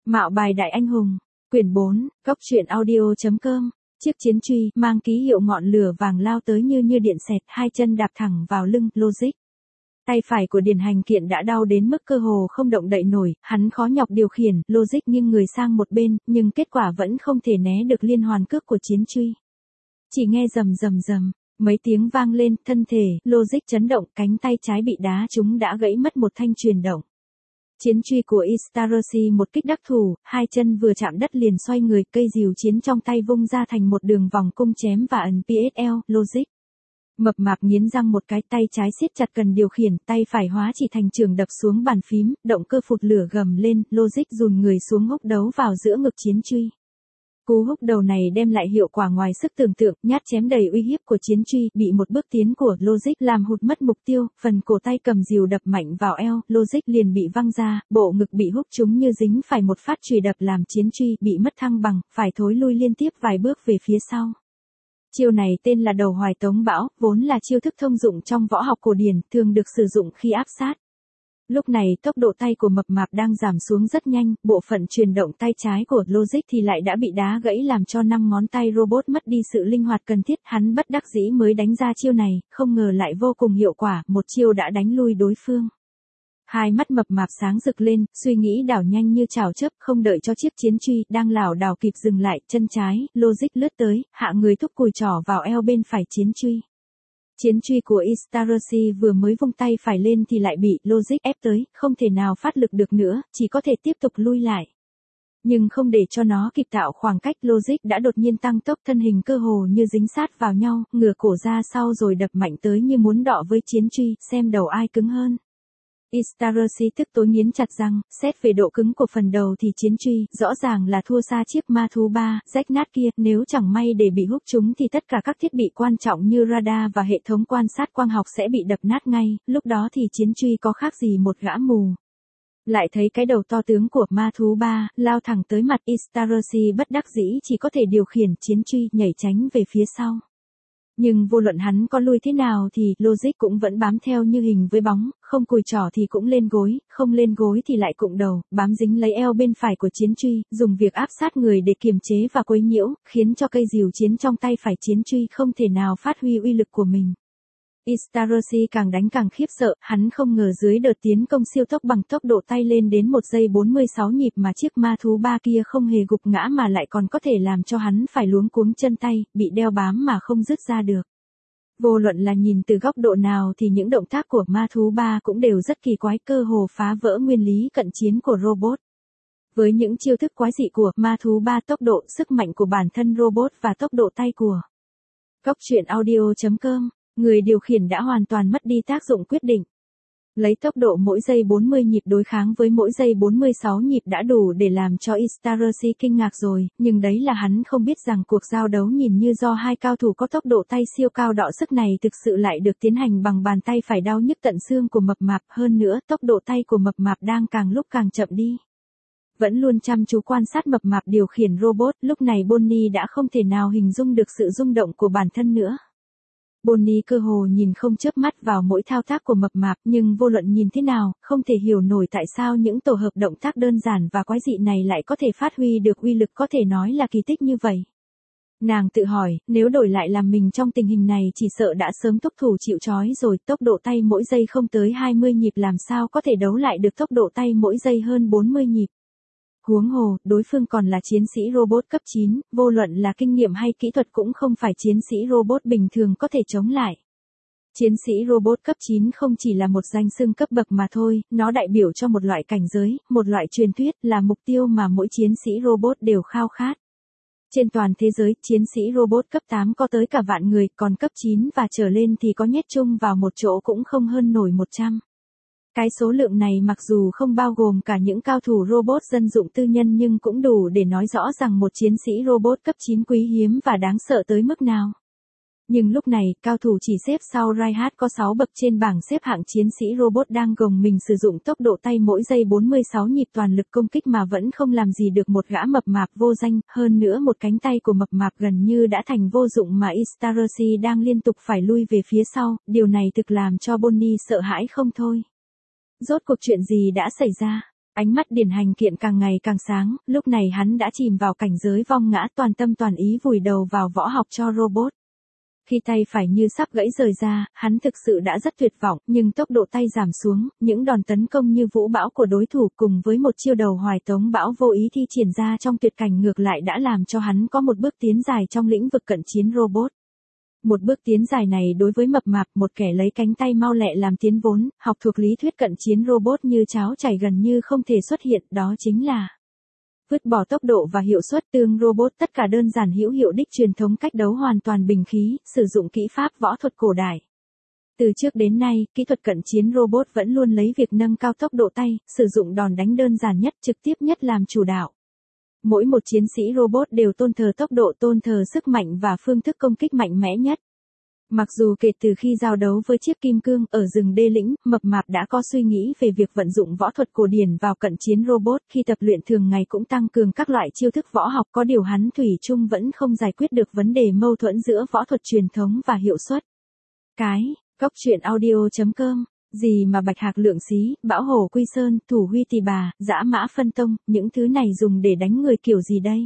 Mạo bài đại anh hùng, quyển 4, góc truyện audio.com. Chiếc chiến truy mang ký hiệu ngọn lửa vàng lao tới như điện xẹt, hai chân đạp thẳng vào lưng Logic. Tay phải của Điền Hành Kiện đã đau đến mức cơ hồ không động đậy nổi, hắn khó nhọc điều khiển, Logic nghiêng người sang một bên, nhưng kết quả vẫn không thể né được liên hoàn cước của chiến truy. Chỉ nghe rầm rầm rầm, mấy tiếng vang lên, thân thể Logic chấn động, cánh tay trái bị đá trúng đã gãy mất một thanh truyền động. Chiến truy của Istarashi một kích đắc thủ, hai chân vừa chạm đất liền xoay người, cây rìu chiến trong tay vung ra thành một đường vòng cung chém và ấn PSL, Logic. Mập mạp nghiến răng một cái, tay trái siết chặt cần điều khiển, tay phải hóa chỉ thành trường đập xuống bàn phím, động cơ phụt lửa gầm lên, Logic dùn người xuống húc đấu vào giữa ngực chiến truy. Cú húc đầu này đem lại hiệu quả ngoài sức tưởng tượng, nhát chém đầy uy hiếp của chiến truy, bị một bước tiến của Logic làm hụt mất mục tiêu, phần cổ tay cầm rìu đập mạnh vào eo, Logic liền bị văng ra, bộ ngực bị húc trúng như dính phải một phát chùy đập làm chiến truy bị mất thăng bằng, phải thối lui liên tiếp vài bước về phía sau. Chiêu này tên là đầu hoài tống bão, vốn là chiêu thức thông dụng trong võ học cổ điển, thường được sử dụng khi áp sát. Lúc này tốc độ tay của mập mạp đang giảm xuống rất nhanh, bộ phận truyền động tay trái của Logic thì lại đã bị đá gãy làm cho 5 ngón tay robot mất đi sự linh hoạt cần thiết, hắn bất đắc dĩ mới đánh ra chiêu này, không ngờ lại vô cùng hiệu quả, một chiêu đã đánh lui đối phương. Hai mắt mập mạp sáng rực lên, suy nghĩ đảo nhanh như chảo chớp, không đợi cho chiếc chiến truy đang lảo đảo kịp dừng lại, chân trái, Logic lướt tới, hạ người thúc cùi trỏ vào eo bên phải chiến truy. Chiến truy của Istarashi vừa mới vung tay phải lên thì lại bị Logic ép tới, không thể nào phát lực được nữa, chỉ có thể tiếp tục lui lại. Nhưng không để cho nó kịp tạo khoảng cách, Logic đã đột nhiên tăng tốc, thân hình cơ hồ như dính sát vào nhau, ngửa cổ ra sau rồi đập mạnh tới như muốn đọ với chiến truy, xem đầu ai cứng hơn. Istarashi tức tối nghiến chặt răng, xét về độ cứng của phần đầu thì chiến truy rõ ràng là thua xa chiếc ma thú 3, rách nát kia, nếu chẳng may để bị húc trúng thì tất cả các thiết bị quan trọng như radar và hệ thống quan sát quang học sẽ bị đập nát ngay, lúc đó thì chiến truy có khác gì một gã mù. Lại thấy cái đầu to tướng của ma thú 3, lao thẳng tới mặt, Istarashi bất đắc dĩ chỉ có thể điều khiển chiến truy nhảy tránh về phía sau. Nhưng vô luận hắn có lui thế nào thì Logic cũng vẫn bám theo như hình với bóng, không cùi trỏ thì cũng lên gối, không lên gối thì lại cụng đầu, bám dính lấy eo bên phải của chiến truy, dùng việc áp sát người để kiềm chế và quấy nhiễu, khiến cho cây rìu chiến trong tay phải chiến truy không thể nào phát huy uy lực của mình. Istarashi càng đánh càng khiếp sợ, hắn không ngờ dưới đợt tiến công siêu tốc bằng tốc độ tay lên đến 1 giây 46 nhịp mà chiếc ma thú 3 kia không hề gục ngã mà lại còn có thể làm cho hắn phải luống cuống chân tay, bị đeo bám mà không dứt ra được. Vô luận là nhìn từ góc độ nào thì những động tác của ma thú 3 cũng đều rất kỳ quái, cơ hồ phá vỡ nguyên lý cận chiến của robot. Với những chiêu thức quái dị của ma thú 3, tốc độ, sức mạnh của bản thân robot và tốc độ tay của góc truyện audio.com, người điều khiển đã hoàn toàn mất đi tác dụng quyết định. Lấy tốc độ mỗi giây 40 nhịp đối kháng với mỗi giây 46 nhịp đã đủ để làm cho Istarashi kinh ngạc rồi, nhưng đấy là hắn không biết rằng cuộc giao đấu nhìn như do hai cao thủ có tốc độ tay siêu cao đọ sức này thực sự lại được tiến hành bằng bàn tay phải đau nhức tận xương của mập mạp, hơn nữa tốc độ tay của mập mạp đang càng lúc càng chậm đi. Vẫn luôn chăm chú quan sát mập mạp điều khiển robot, lúc này Bonnie đã không thể nào hình dung được sự rung động của bản thân nữa. Bonnie cơ hồ nhìn không chớp mắt vào mỗi thao tác của mập mạp, nhưng vô luận nhìn thế nào, không thể hiểu nổi tại sao những tổ hợp động tác đơn giản và quái dị này lại có thể phát huy được uy lực có thể nói là kỳ tích như vậy. Nàng tự hỏi, nếu đổi lại làm mình trong tình hình này chỉ sợ đã sớm thúc thủ chịu trói rồi, tốc độ tay mỗi giây không tới 20 nhịp làm sao có thể đấu lại được tốc độ tay mỗi giây hơn 40 nhịp. Huống hồ, đối phương còn là chiến sĩ robot cấp 9, vô luận là kinh nghiệm hay kỹ thuật cũng không phải chiến sĩ robot bình thường có thể chống lại. Chiến sĩ robot cấp 9 không chỉ là một danh xưng cấp bậc mà thôi, nó đại biểu cho một loại cảnh giới, một loại truyền thuyết, là mục tiêu mà mỗi chiến sĩ robot đều khao khát. Trên toàn thế giới, chiến sĩ robot cấp 8 có tới cả vạn người, còn cấp 9 và trở lên thì có nhét chung vào một chỗ cũng không hơn nổi 100. Cái số lượng này mặc dù không bao gồm cả những cao thủ robot dân dụng tư nhân nhưng cũng đủ để nói rõ rằng một chiến sĩ robot cấp 9 quý hiếm và đáng sợ tới mức nào. Nhưng lúc này, cao thủ chỉ xếp sau Reinhardt có 6 bậc trên bảng xếp hạng chiến sĩ robot đang gồng mình sử dụng tốc độ tay mỗi giây 46 nhịp toàn lực công kích mà vẫn không làm gì được một gã mập mạp vô danh, hơn nữa một cánh tay của mập mạp gần như đã thành vô dụng mà Istarashi đang liên tục phải lui về phía sau, điều này thực làm cho Bonnie sợ hãi không thôi. Rốt cuộc chuyện gì đã xảy ra? Ánh mắt Điền Hành Kiện càng ngày càng sáng, lúc này hắn đã chìm vào cảnh giới vong ngã, toàn tâm toàn ý vùi đầu vào võ học cho robot. Khi tay phải như sắp gãy rời ra, hắn thực sự đã rất tuyệt vọng, nhưng tốc độ tay giảm xuống, những đòn tấn công như vũ bão của đối thủ cùng với một chiêu đầu hoài tống bão vô ý thi triển ra trong tuyệt cảnh ngược lại đã làm cho hắn có một bước tiến dài trong lĩnh vực cận chiến robot. Một bước tiến dài này đối với mập mạp, một kẻ lấy cánh tay mau lẹ làm tiến vốn, học thuộc lý thuyết cận chiến robot như cháo chảy gần như không thể xuất hiện, đó chính là vứt bỏ tốc độ và hiệu suất tương robot, tất cả đơn giản hữu hiệu đích truyền thống cách đấu hoàn toàn bình khí, sử dụng kỹ pháp võ thuật cổ đại. Từ trước đến nay, kỹ thuật cận chiến robot vẫn luôn lấy việc nâng cao tốc độ tay, sử dụng đòn đánh đơn giản nhất, trực tiếp nhất làm chủ đạo. Mỗi một chiến sĩ robot đều tôn thờ tốc độ, tôn thờ sức mạnh và phương thức công kích mạnh mẽ nhất. Mặc dù kể từ khi giao đấu với chiếc kim cương ở rừng Đê Lĩnh, mập mạp đã có suy nghĩ về việc vận dụng võ thuật cổ điển vào cận chiến robot, khi tập luyện thường ngày cũng tăng cường các loại chiêu thức võ học, có điều hắn thủy chung vẫn không giải quyết được vấn đề mâu thuẫn giữa võ thuật truyền thống và hiệu suất. Góc truyện audio.com, gì mà bạch hạc lượng xí, bão hổ quy sơn, thủ huy tỳ bà, dã mã phân tông, những thứ này dùng để đánh người kiểu gì đây?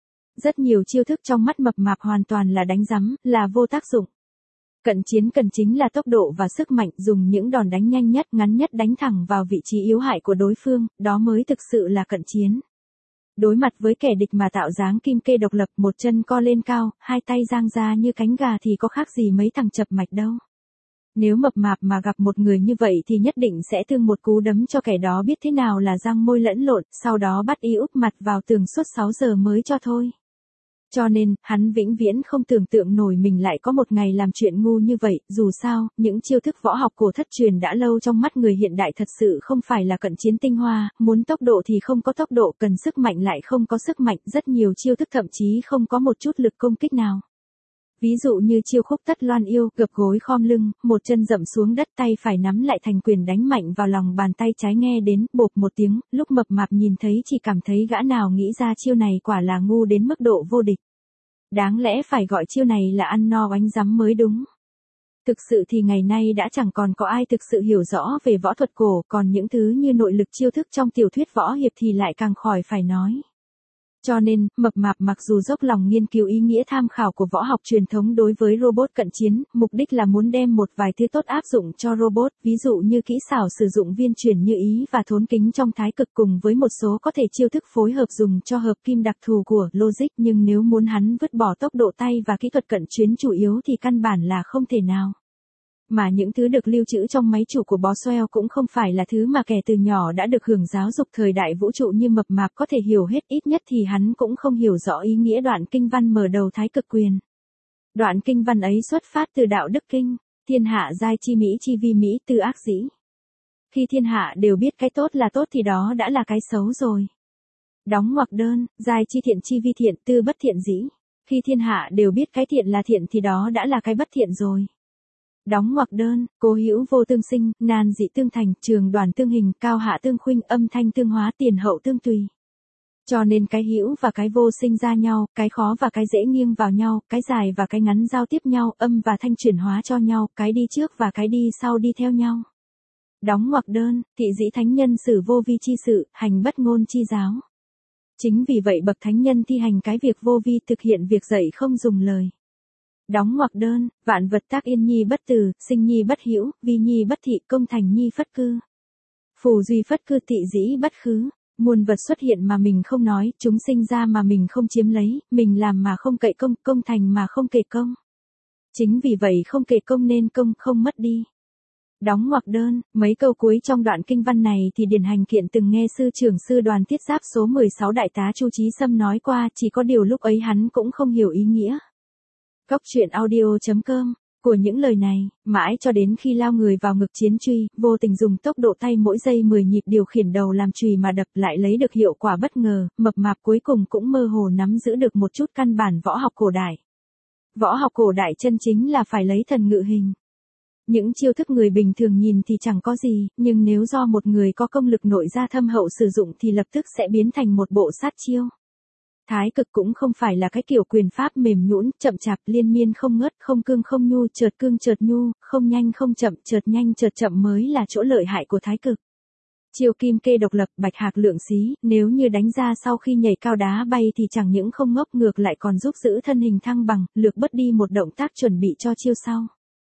Rất nhiều chiêu thức trong mắt mập mạp hoàn toàn là đánh rắm, là vô tác dụng. Cận chiến cần chính là tốc độ và sức mạnh, dùng những đòn đánh nhanh nhất, ngắn nhất đánh thẳng vào vị trí yếu hại của đối phương, đó mới thực sự là cận chiến. Đối mặt với kẻ địch mà tạo dáng kim kê độc lập, một chân co lên cao, hai tay dang ra như cánh gà thì có khác gì mấy thằng chập mạch đâu. Nếu mập mạp mà gặp một người như vậy thì nhất định sẽ thương một cú đấm cho kẻ đó biết thế nào là răng môi lẫn lộn, sau đó bắt y úp mặt vào tường suốt 6 giờ mới cho thôi. Cho nên, hắn vĩnh viễn không tưởng tượng nổi mình lại có một ngày làm chuyện ngu như vậy, dù sao, những chiêu thức võ học cổ thất truyền đã lâu trong mắt người hiện đại thật sự không phải là cận chiến tinh hoa, muốn tốc độ thì không có tốc độ, cần sức mạnh lại không có sức mạnh, rất nhiều chiêu thức thậm chí không có một chút lực công kích nào. Ví dụ như chiêu khúc tất loan yêu, gập gối khom lưng, một chân dậm xuống đất, tay phải nắm lại thành quyền đánh mạnh vào lòng bàn tay trái, nghe đến bộp một tiếng, lúc mập mạp nhìn thấy chỉ cảm thấy gã nào nghĩ ra chiêu này quả là ngu đến mức độ vô địch. Đáng lẽ phải gọi chiêu này là ăn no oánh rắm mới đúng. Thực sự thì ngày nay đã chẳng còn có ai thực sự hiểu rõ về võ thuật cổ, còn những thứ như nội lực chiêu thức trong tiểu thuyết võ hiệp thì lại càng khỏi phải nói. Cho nên, mập mạp mặc dù dốc lòng nghiên cứu ý nghĩa tham khảo của võ học truyền thống đối với robot cận chiến, mục đích là muốn đem một vài thứ tốt áp dụng cho robot, ví dụ như kỹ xảo sử dụng viên chuyển như ý và thốn kính trong thái cực cùng với một số có thể chiêu thức phối hợp dùng cho hợp kim đặc thù của logic, nhưng nếu muốn hắn vứt bỏ tốc độ tay và kỹ thuật cận chiến chủ yếu thì căn bản là không thể nào. Mà những thứ được lưu trữ trong máy chủ của Boswell cũng không phải là thứ mà kẻ từ nhỏ đã được hưởng giáo dục thời đại vũ trụ như mập mạp có thể hiểu hết, ít nhất thì hắn cũng không hiểu rõ ý nghĩa đoạn kinh văn mở đầu thái cực quyền. Đoạn kinh văn ấy xuất phát từ đạo đức kinh, thiên hạ giai chi mỹ chi vi mỹ tư ác dĩ. Khi thiên hạ đều biết cái tốt là tốt thì đó đã là cái xấu rồi. Đóng ngoặc đơn, giai chi thiện chi vi thiện tư bất thiện dĩ. Khi thiên hạ đều biết cái thiện là thiện thì đó đã là cái bất thiện rồi. Đóng ngoặc đơn, cố hữu vô tương sinh, nan dị tương thành, trường đoàn tương hình, cao hạ tương khuynh, âm thanh tương hóa, tiền hậu tương tùy. Cho nên cái hữu và cái vô sinh ra nhau, cái khó và cái dễ nghiêng vào nhau, cái dài và cái ngắn giao tiếp nhau, âm và thanh chuyển hóa cho nhau, cái đi trước và cái đi sau đi theo nhau. Đóng ngoặc đơn, thị dĩ thánh nhân xử vô vi chi sự, hành bất ngôn chi giáo. Chính vì vậy bậc thánh nhân thi hành cái việc vô vi, thực hiện việc dạy không dùng lời. Đóng ngoặc đơn, vạn vật tác yên nhi bất từ, sinh nhi bất hữu, vi nhi bất thị, công thành nhi phất cư. Phù duy phất cư thị dĩ bất khứ, muôn vật xuất hiện mà mình không nói, chúng sinh ra mà mình không chiếm lấy, mình làm mà không cậy công, công thành mà không kể công. Chính vì vậy không kể công nên công không mất đi. Đóng ngoặc đơn, mấy câu cuối trong đoạn kinh văn này thì Điền Hành Kiện từng nghe sư trưởng sư đoàn thiết giáp số 16 đại tá Chu Chí Sâm nói qua, chỉ có điều lúc ấy hắn cũng không hiểu ý nghĩa. Góc truyện audio.com, của những lời này, mãi cho đến khi lao người vào ngực chiến truy, vô tình dùng tốc độ tay mỗi giây 10 nhịp điều khiển đầu làm chùy mà đập lại lấy được hiệu quả bất ngờ, mập mạp cuối cùng cũng mơ hồ nắm giữ được một chút căn bản võ học cổ đại. Võ học cổ đại chân chính là phải lấy thần ngự hình. Những chiêu thức người bình thường nhìn thì chẳng có gì, nhưng nếu do một người có công lực nội gia thâm hậu sử dụng thì lập tức sẽ biến thành một bộ sát chiêu. Thái cực cũng không phải là cái kiểu quyền pháp mềm nhũn, chậm chạp, liên miên không ngớt, không cương không nhu, chợt cương chợt nhu, không nhanh không chậm, chợt nhanh chợt chậm mới là chỗ lợi hại của thái cực. Chiêu kim kê độc lập, bạch hạc lượng xí, nếu như đánh ra sau khi nhảy cao đá bay thì chẳng những không ngốc ngược lại còn giúp giữ thân hình thăng bằng, lược bớt đi một động tác chuẩn bị cho chiêu sau.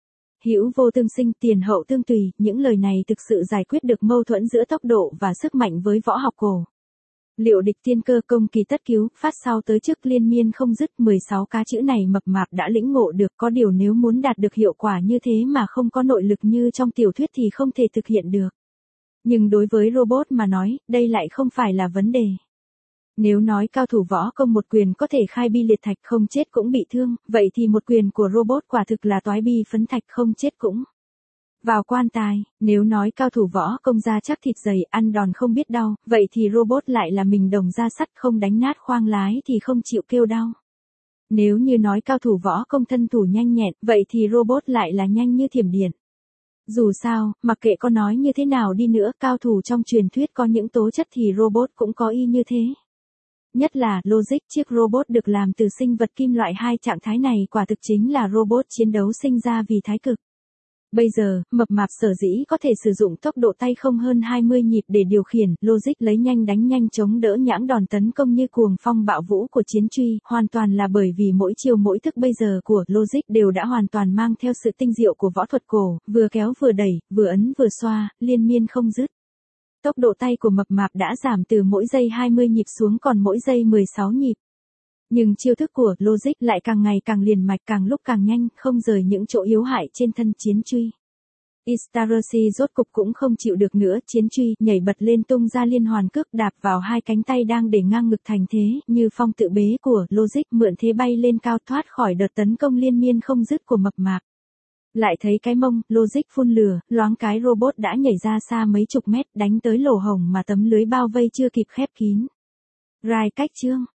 Hữu vô tương sinh, tiền hậu tương tùy, những lời này thực sự giải quyết được mâu thuẫn giữa tốc độ và sức mạnh với võ học cổ. Liệu địch tiên cơ công kỳ tất cứu, phát sau tới trước liên miên không dứt, 16 cá chữ này mập mạp đã lĩnh ngộ được, có điều nếu muốn đạt được hiệu quả như thế mà không có nội lực như trong tiểu thuyết thì không thể thực hiện được. Nhưng đối với robot mà nói, đây lại không phải là vấn đề. Nếu nói cao thủ võ công một quyền có thể khai bi liệt thạch không chết cũng bị thương, vậy thì một quyền của robot quả thực là toái bi phấn thạch không chết cũng vào quan tài. Nếu nói cao thủ võ công da chắc thịt dày ăn đòn không biết đau, vậy thì robot lại là mình đồng da sắt không đánh nát khoang lái thì không chịu kêu đau. Nếu như nói cao thủ võ công thân thủ nhanh nhẹn, vậy thì robot lại là nhanh như thiểm điện. Dù sao, mặc kệ có nói như thế nào đi nữa, cao thủ trong truyền thuyết có những tố chất thì robot cũng có y như thế. Nhất là, logic, chiếc robot được làm từ sinh vật kim loại, hai trạng thái này quả thực chính là robot chiến đấu sinh ra vì thái cực. Bây giờ, mập mạp sở dĩ có thể sử dụng tốc độ tay không hơn 20 nhịp để điều khiển, logic lấy nhanh đánh nhanh chống đỡ nhãng đòn tấn công như cuồng phong bạo vũ của chiến truy, hoàn toàn là bởi vì mỗi chiều mỗi thức bây giờ của logic đều đã hoàn toàn mang theo sự tinh diệu của võ thuật cổ, vừa kéo vừa đẩy, vừa ấn vừa xoa, liên miên không dứt. Tốc độ tay của mập mạp đã giảm từ mỗi giây 20 nhịp xuống còn mỗi giây 16 nhịp. Nhưng chiêu thức của logic lại càng ngày càng liền mạch, càng lúc càng nhanh, không rời những chỗ yếu hại trên thân chiến truy. Istarashi rốt cục cũng không chịu được nữa, chiến truy nhảy bật lên tung ra liên hoàn cước đạp vào hai cánh tay đang để ngang ngực thành thế, như phong tự bế của logic, mượn thế bay lên cao thoát khỏi đợt tấn công liên miên không dứt của mập mạp. Lại thấy cái mông, logic phun lửa, loáng cái robot đã nhảy ra xa mấy chục mét, đánh tới lỗ hổng mà tấm lưới bao vây chưa kịp khép kín. Rai cách chương.